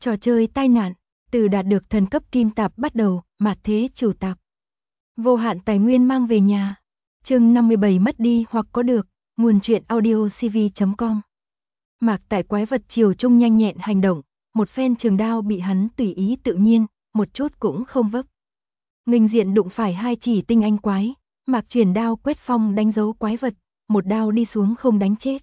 Trò chơi tai nạn, từ đạt được thần cấp kim tạp bắt đầu, mạt thế chủ tạp. Vô hạn tài nguyên mang về nhà. Chương 57 mất đi hoặc có được, nguồn truyện audio cv.com. Mạc tại quái vật chiều trung nhanh nhẹn hành động, một phen trường đao bị hắn tùy ý tự nhiên, một chút cũng không vấp. Nghênh diện đụng phải hai chỉ tinh anh quái, Mạc chuyển đao quét phong đánh dấu quái vật, một đao đi xuống không đánh chết.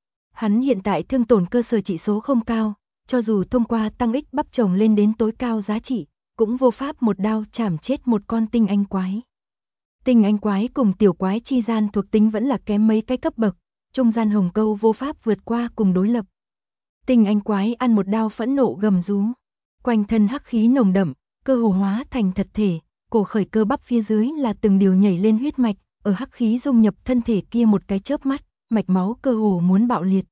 Hắn hiện tại thương tổn cơ sở chỉ số không cao, cho dù thông qua tăng ích bắp chồng lên đến tối cao giá trị, cũng vô pháp một đao chảm chết một con tinh anh quái. Tinh anh quái cùng tiểu quái chi gian thuộc tính vẫn là kém mấy cái cấp bậc, trung gian hồng câu vô pháp vượt qua cùng đối lập. Tinh anh quái ăn một đao phẫn nộ gầm rú, quanh thân hắc khí nồng đậm, cơ hồ hóa thành thật thể, cổ khởi cơ bắp phía dưới là từng điều nhảy lên huyết mạch, ở hắc khí dung nhập thân thể kia một cái chớp mắt, mạch máu cơ hồ muốn bạo liệt.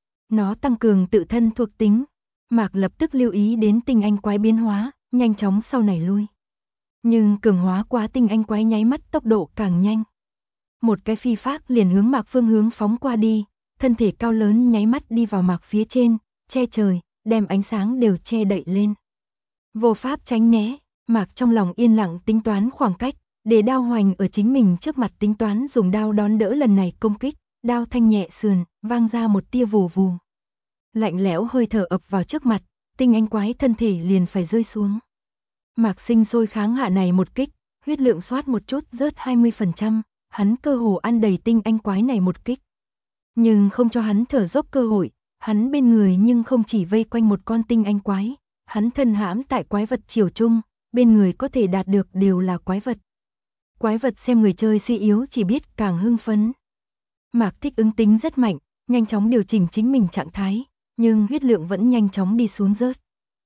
Nó tăng cường tự thân thuộc tính, Mạc lập tức lưu ý đến tinh anh quái biến hóa, nhanh chóng sau này lui. Nhưng cường hóa quá tinh anh quái nháy mắt tốc độ càng nhanh. Một cái phi phác liền hướng Mạc phương hướng phóng qua đi, thân thể cao lớn nháy mắt đi vào Mạc phía trên, che trời, đem ánh sáng đều che đậy lên. Vô pháp tránh né, Mạc trong lòng yên lặng tính toán khoảng cách, để đao hoành ở chính mình trước mặt tính toán dùng đao đón đỡ lần này công kích, đao thanh nhẹ sườn, vang ra một tia vù vù. Lạnh lẽo hơi thở ập vào trước mặt, tinh anh quái thân thể liền phải rơi xuống. Mạc sinh sôi kháng hạ này một kích, huyết lượng xoát một chút rớt 20%, hắn cơ hồ ăn đầy tinh anh quái này một kích. Nhưng không cho hắn thở dốc cơ hội, hắn bên người nhưng không chỉ vây quanh một con tinh anh quái, hắn thân hãm tại quái vật chiều trung, bên người có thể đạt được đều là quái vật. Quái vật xem người chơi suy yếu chỉ biết càng hưng phấn. Mạc thích ứng tính rất mạnh, nhanh chóng điều chỉnh chính mình trạng thái, nhưng huyết lượng vẫn nhanh chóng đi xuống rớt.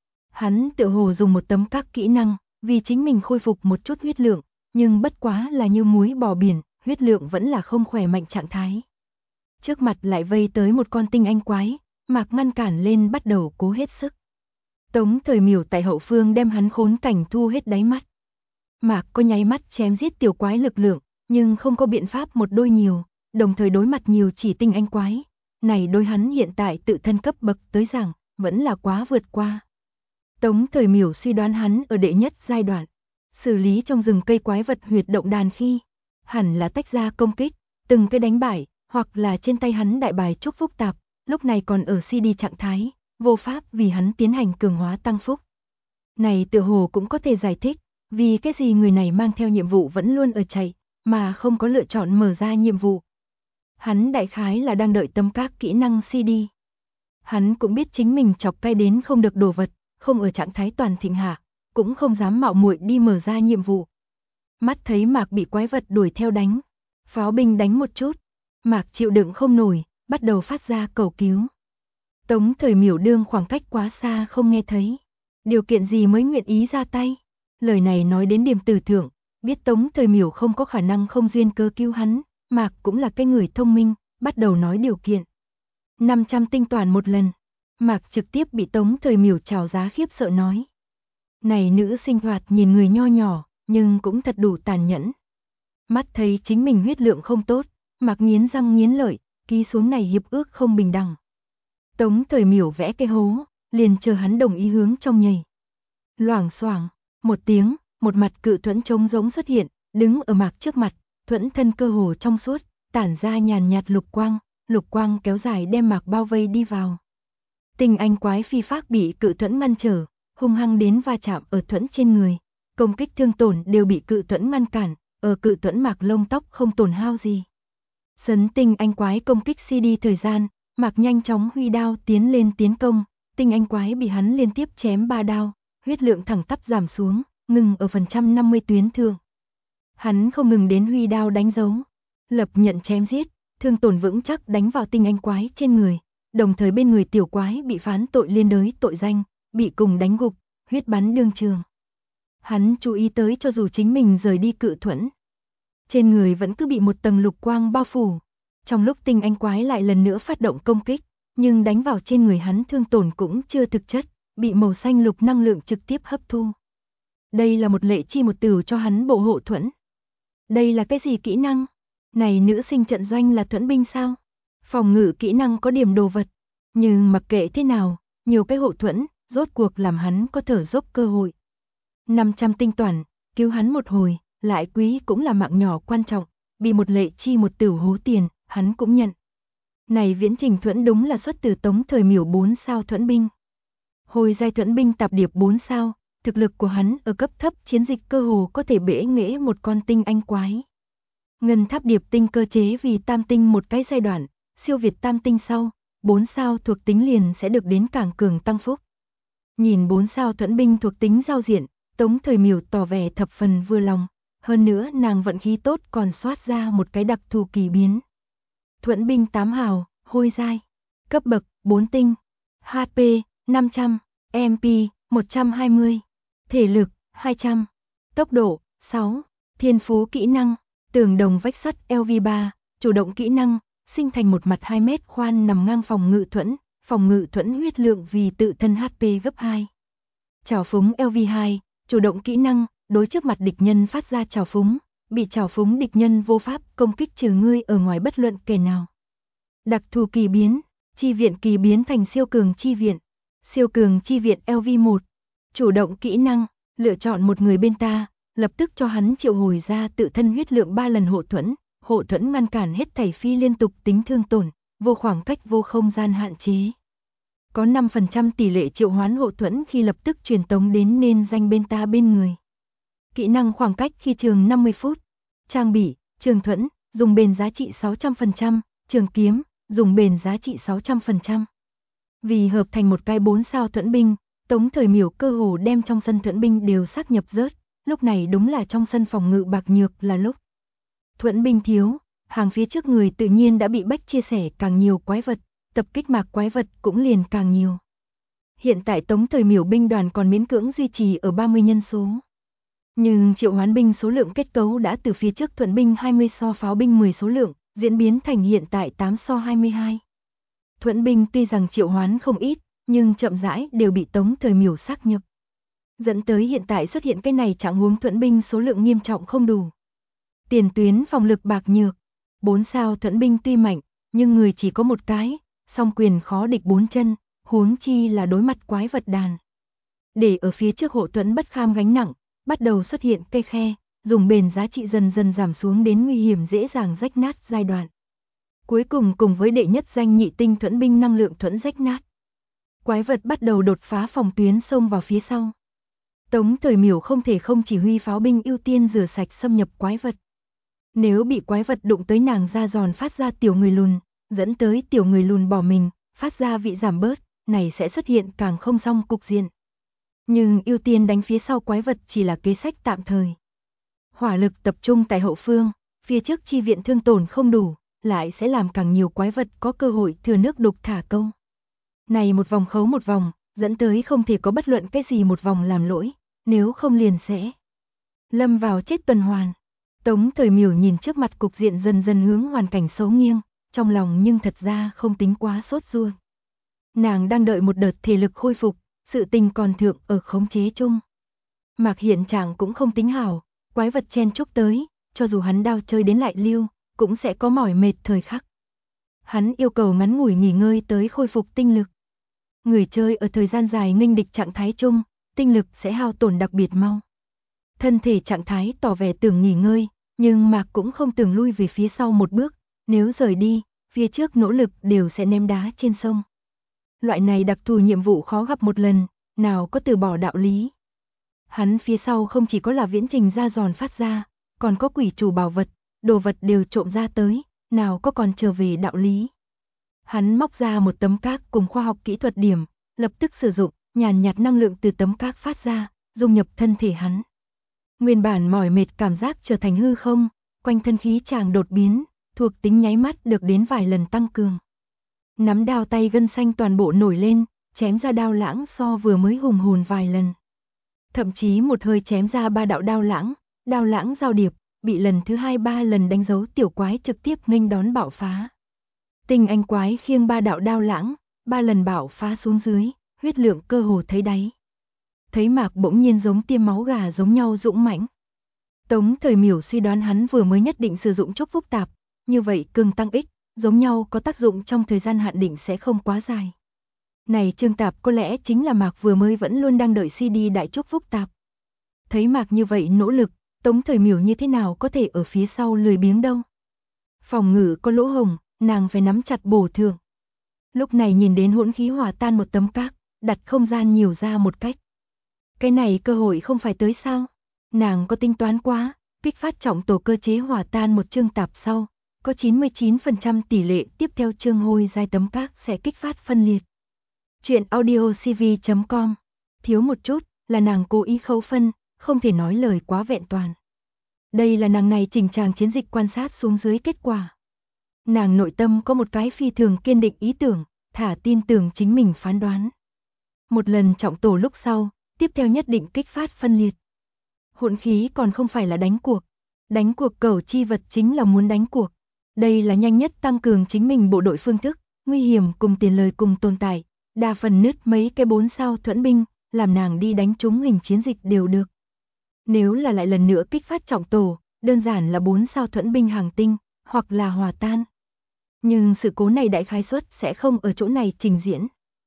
Hắn tựa hồ dùng một tấm các kỹ năng, vì chính mình khôi phục một chút huyết lượng, nhưng bất quá là như muối bỏ biển, huyết lượng vẫn là không khỏe mạnh trạng thái. Trước mặt lại vây tới một con tinh anh quái, Mạc ngăn cản lên bắt đầu cố hết sức. Tống Thời Miểu tại hậu phương đem hắn khốn cảnh thu hết đáy mắt. Mạc có nháy mắt chém giết tiểu quái lực lượng, nhưng không có biện pháp một đôi nhiều, đồng thời đối mặt nhiều chỉ tinh anh quái. Này đối hắn hiện tại tự thân cấp bậc tới rằng, vẫn là quá vượt qua. Tống Thời Miểu suy đoán hắn ở đệ nhất giai đoạn, xử lý trong rừng cây quái vật huyệt động đàn khi, hẳn là tách ra công kích, từng cái đánh bại, hoặc là trên tay hắn đại bài trúc phúc tạp, lúc này còn ở CD trạng thái, vô pháp vì hắn tiến hành cường hóa tăng phúc. Này tựa hồ cũng có thể giải thích, vì cái gì người này mang theo nhiệm vụ vẫn luôn ở chạy, mà không có lựa chọn mở ra nhiệm vụ. Hắn đại khái là đang đợi tấm các kỹ năng CD. Hắn cũng biết chính mình chọc cay đến không được đồ vật, không ở trạng thái toàn thịnh hạ, cũng không dám mạo muội đi mở ra nhiệm vụ. Mắt thấy Mạc bị quái vật đuổi theo đánh, pháo binh đánh một chút, Mạc chịu đựng không nổi, bắt đầu phát ra cầu cứu. Tống Thời Miểu đương khoảng cách quá xa không nghe thấy. Điều kiện gì mới nguyện ý ra tay? Lời này nói đến điểm tử thượng, biết Tống Thời Miểu không có khả năng không duyên cơ cứu hắn, Mạc cũng là cái người thông minh, bắt đầu nói điều kiện. 500 tinh toàn một lần. Mạc trực tiếp bị Tống Thời Miểu chào giá khiếp sợ nói. Này nữ sinh hoạt nhìn người nho nhỏ, nhưng cũng thật đủ tàn nhẫn. Mắt thấy chính mình huyết lượng không tốt, Mạc nghiến răng nghiến lợi, ký xuống này hiệp ước không bình đẳng. Tống Thời Miểu vẽ cái hố, liền chờ hắn đồng ý hướng trong nhảy. Loảng xoảng, một tiếng, một mặt cự thuẫn trống rỗng xuất hiện, đứng ở Mạc trước mặt, thuẫn thân cơ hồ trong suốt, tản ra nhàn nhạt lục quang kéo dài đem Mạc bao vây đi vào. Tinh anh quái phi phác bị cự thuẫn ngăn trở, hung hăng đến va chạm ở thuẫn trên người, công kích thương tổn đều bị cự thuẫn ngăn cản, ở cự thuẫn Mạc lông tóc không tổn hao gì. Sấn tinh anh quái công kích CD thời gian, Mạc nhanh chóng huy đao tiến lên tiến công, tinh anh quái bị hắn liên tiếp chém 3 đao, huyết lượng thẳng tắp giảm xuống, ngừng ở phần 150 tuyến thượng. Hắn không ngừng đến huy đao đánh dấu, lập nhận chém giết, thương tổn vững chắc đánh vào tinh anh quái trên người, đồng thời bên người tiểu quái bị phán tội liên đới tội danh, bị cùng đánh gục, huyết bắn đương trường. Hắn chú ý tới cho dù chính mình rời đi cự thuẫn, trên người vẫn cứ bị một tầng lục quang bao phủ. Trong lúc tinh anh quái lại lần nữa phát động công kích, nhưng đánh vào trên người hắn thương tổn cũng chưa thực chất, bị màu xanh lục năng lượng trực tiếp hấp thu. Đây là một lệ chi một tử cho hắn bộ hộ thuẫn. Đây là cái gì kỹ năng? Này nữ sinh trận doanh là thuẫn binh sao? Phòng ngự kỹ năng có điểm đồ vật. Nhưng mặc kệ thế nào, nhiều cái hộ thuẫn, rốt cuộc làm hắn có thở dốc cơ hội. 500 tinh toản, cứu hắn một hồi, lại quý cũng là mạng nhỏ quan trọng, bị một lệ chi một tửu hố tiền, hắn cũng nhận. Này viễn trình thuẫn đúng là xuất từ Tống Thời Miểu 4 sao thuẫn binh. Hồi giai thuẫn binh tạp điệp 4 sao, thực lực của hắn ở cấp thấp chiến dịch cơ hồ có thể bể nghễ một con tinh anh quái. Ngân tháp điệp tinh cơ chế vì tam tinh một cái giai đoạn, siêu việt tam tinh sau, 4 sao thuộc tính liền sẽ được đến càng cường tăng phúc. Nhìn 4 sao thuẫn binh thuộc tính giao diện, Tống Thời Miểu tỏ vẻ thập phần vừa lòng, hơn nữa nàng vận khí tốt còn soát ra một cái đặc thù kỳ biến. Thuẫn binh 8 hào, hôi giai, cấp bậc 4 tinh, HP 500, MP 120, thể lực 200, tốc độ 6, thiên phú kỹ năng, tường đồng vách sắt LV3, chủ động kỹ năng, sinh thành một mặt 2 mét khoan nằm ngang phòng ngự thuẫn huyết lượng vì tự thân HP gấp 2. Trảo phúng LV2, chủ động kỹ năng, đối trước mặt địch nhân phát ra trảo phúng, bị trảo phúng địch nhân vô pháp công kích trừ ngươi ở ngoài bất luận kẻ nào. Đặc thù kỳ biến, chi viện kỳ biến thành siêu cường chi viện LV1, chủ động kỹ năng, lựa chọn một người bên ta, lập tức cho hắn triệu hồi ra tự thân huyết lượng 3 lần hộ thuẫn ngăn cản hết thảy phi liên tục tính thương tổn, vô khoảng cách vô không gian hạn chế. Có 5% tỷ lệ triệu hoán hộ thuẫn khi lập tức truyền tống đến nên danh bên ta bên người. Kỹ năng khoảng cách khi trường 50 phút. Trang bị, trường thuẫn, dùng bền giá trị 600%, trường kiếm, dùng bền giá trị 600%. Vì hợp thành một cái 4 sao thuẫn binh, Tống Thời Miểu cơ hồ đem trong sân thuẫn binh đều sáp nhập rớt, lúc này đúng là trong sân phòng ngự bạc nhược là lúc. Thuẫn binh thiếu, hàng phía trước người tự nhiên đã bị bách chia sẻ càng nhiều quái vật, tập kích mạc quái vật cũng liền càng nhiều. Hiện tại Tống Thời Miểu binh đoàn còn miễn cưỡng duy trì ở 30 nhân số. Nhưng triệu hoán binh số lượng kết cấu đã từ phía trước thuẫn binh 20 so pháo binh 10 số lượng, diễn biến thành hiện tại 8 so 22. Thuẫn binh tuy rằng triệu hoán không ít, nhưng chậm rãi đều bị Tống Thời Miểu sáp nhập. Dẫn tới hiện tại xuất hiện cái này trạng huống thuẫn binh số lượng nghiêm trọng không đủ. Tiền tuyến phòng lực bạc nhược, 4 sao thuẫn binh tuy mạnh, nhưng người chỉ có một cái, song quyền khó địch 4 chân, huống chi là đối mặt quái vật đàn. Để ở phía trước hộ thuẫn bất kham gánh nặng, bắt đầu xuất hiện cây khe, dùng bền giá trị dần dần giảm xuống đến nguy hiểm dễ dàng rách nát giai đoạn. Cuối cùng cùng với đệ nhất danh nhị tinh thuẫn binh năng lượng thuẫn rách nát. Quái vật bắt đầu đột phá phòng tuyến xông vào phía sau. Tống Thời Miểu không thể không chỉ huy pháo binh ưu tiên rửa sạch xâm nhập quái vật. Nếu bị quái vật đụng tới nàng ra giòn phát ra tiểu người lùn, dẫn tới tiểu người lùn bỏ mình, phát ra vị giảm bớt, này sẽ xuất hiện càng không xong cục diện. Nhưng ưu tiên đánh phía sau quái vật chỉ là kế sách tạm thời. Hỏa lực tập trung tại hậu phương, phía trước chi viện thương tổn không đủ, lại sẽ làm càng nhiều quái vật có cơ hội thừa nước đục thả câu. Này một vòng khấu một vòng, dẫn tới không thể có bất luận cái gì một vòng làm lỗi, nếu không liền sẽ lâm vào chết tuần hoàn. Tống Thời Miểu nhìn trước mặt cục diện dần dần hướng hoàn cảnh xấu nghiêng, trong lòng nhưng thật ra không tính quá sốt ruột. Nàng đang đợi một đợt thể lực khôi phục, sự tình còn thượng ở khống chế chung. Mạc hiện trạng cũng không tính hảo, quái vật chen chúc tới, cho dù hắn đao chơi đến lại lưu, cũng sẽ có mỏi mệt thời khắc. Hắn yêu cầu ngắn ngủi nghỉ ngơi tới khôi phục tinh lực. Người chơi ở thời gian dài nghênh địch trạng thái chung, tinh lực sẽ hao tổn đặc biệt mau. Thân thể trạng thái tỏ vẻ tưởng nghỉ ngơi, nhưng Mạc cũng không tưởng lui về phía sau một bước, nếu rời đi, phía trước nỗ lực đều sẽ ném đá trên sông. Loại này đặc thù nhiệm vụ khó gặp một lần, nào có từ bỏ đạo lý. Hắn phía sau không chỉ có là viễn trình ra giòn phát ra, còn có quỷ chủ bảo vật, đồ vật đều trộm ra tới, nào có còn trở về đạo lý. Hắn móc ra một tấm các cùng khoa học kỹ thuật điểm, lập tức sử dụng, nhàn nhạt năng lượng từ tấm các phát ra, dung nhập thân thể hắn. Nguyên bản mỏi mệt cảm giác trở thành hư không, quanh thân khí chàng đột biến, thuộc tính nháy mắt được đến vài lần tăng cường. Nắm đao tay gân xanh toàn bộ nổi lên, chém ra đao lãng so vừa mới hùng hồn vài lần. Thậm chí một hơi chém ra 3 đạo đao lãng giao điệp, bị lần thứ 2-3 lần đánh dấu tiểu quái trực tiếp nghênh đón bạo phá. Tinh anh quái khiêng 3 đạo đao lãng, 3 lần bạo phá xuống dưới, huyết lượng cơ hồ thấy đáy. Thấy Mạc bỗng nhiên giống tiêm máu gà giống nhau dũng mãnh. Tống Thời Miểu suy đoán hắn vừa mới nhất định sử dụng chúc phúc tạp, như vậy cường tăng ích, giống nhau có tác dụng trong thời gian hạn định sẽ không quá dài. Này Trương Tạp có lẽ chính là Mạc vừa mới vẫn luôn đang đợi CD Đại Chúc Phúc Tạp. Thấy Mạc như vậy nỗ lực, Tống Thời Miểu như thế nào có thể ở phía sau lười biếng đâu. Phòng ngự có lỗ hổng, nàng phải nắm chặt bổ thưởng. Lúc này nhìn đến hỗn khí hòa tan một tấm các, đặt không gian nhiều ra một cách. Cái này cơ hội không phải tới sao? Nàng có tính toán quá, kích phát trọng tổ cơ chế hòa tan một chương tạp sau, có 99% tỷ lệ tiếp theo chương hôi giai tấm các sẽ kích phát phân liệt. Chuyện audiocv.com. Thiếu một chút là nàng cố ý khấu phân, không thể nói lời quá vẹn toàn. Đây là nàng này chỉnh tràng chiến dịch quan sát xuống dưới kết quả. Nàng nội tâm có một cái phi thường kiên định ý tưởng, thả tin tưởng chính mình phán đoán. Một lần trọng tổ lúc sau, tiếp theo nhất định kích phát phân liệt. Hỗn khí còn không phải là đánh cuộc. Đánh cuộc cẩu chi vật chính là muốn đánh cuộc. Đây là nhanh nhất tăng cường chính mình bộ đội phương thức, nguy hiểm cùng tiền lời cùng tồn tại. Đa phần nứt mấy cái 4 sao thuẫn binh, làm nàng đi đánh trúng hình chiến dịch đều được. Nếu là lại lần nữa kích phát trọng tổ, đơn giản là 4 sao thuẫn binh hàng tinh, hoặc là hòa tan. Nhưng sự cố này đại khái suất sẽ không ở chỗ này trình diễn.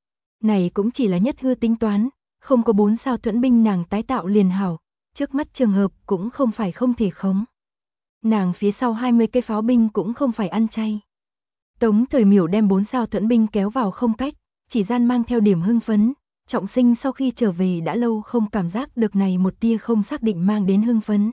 Này cũng chỉ là nhất hư tính toán, không có 4 sao thuẫn binh nàng tái tạo liền hảo, trước mắt trường hợp cũng không phải không thể khống. Nàng phía sau 20 cây pháo binh cũng không phải ăn chay. Tống Thời Miểu đem 4 sao thuẫn binh kéo vào không cách, chỉ gian mang theo điểm hưng phấn. Trọng Sinh sau khi trở về đã lâu không cảm giác được này một tia không xác định mang đến hưng phấn.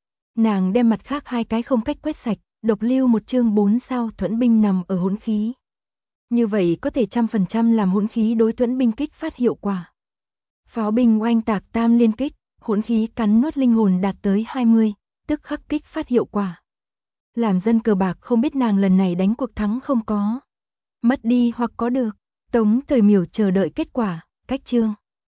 Nàng đem mặt khác 2 cái không cách quét sạch, độc lưu một chương 4 sao thuẫn binh nằm ở hỗn khí. Như vậy có thể 100% làm hỗn khí đối thuẫn binh kích phát hiệu quả. Pháo binh oanh tạc tam liên kích, hỗn khí cắn nuốt linh hồn đạt tới 20, tức khắc kích phát hiệu quả. Làm dân cờ bạc không biết nàng lần này đánh cuộc thắng không có. Mất đi hoặc có được, Tống Thời Miểu chờ đợi kết quả, cách chương.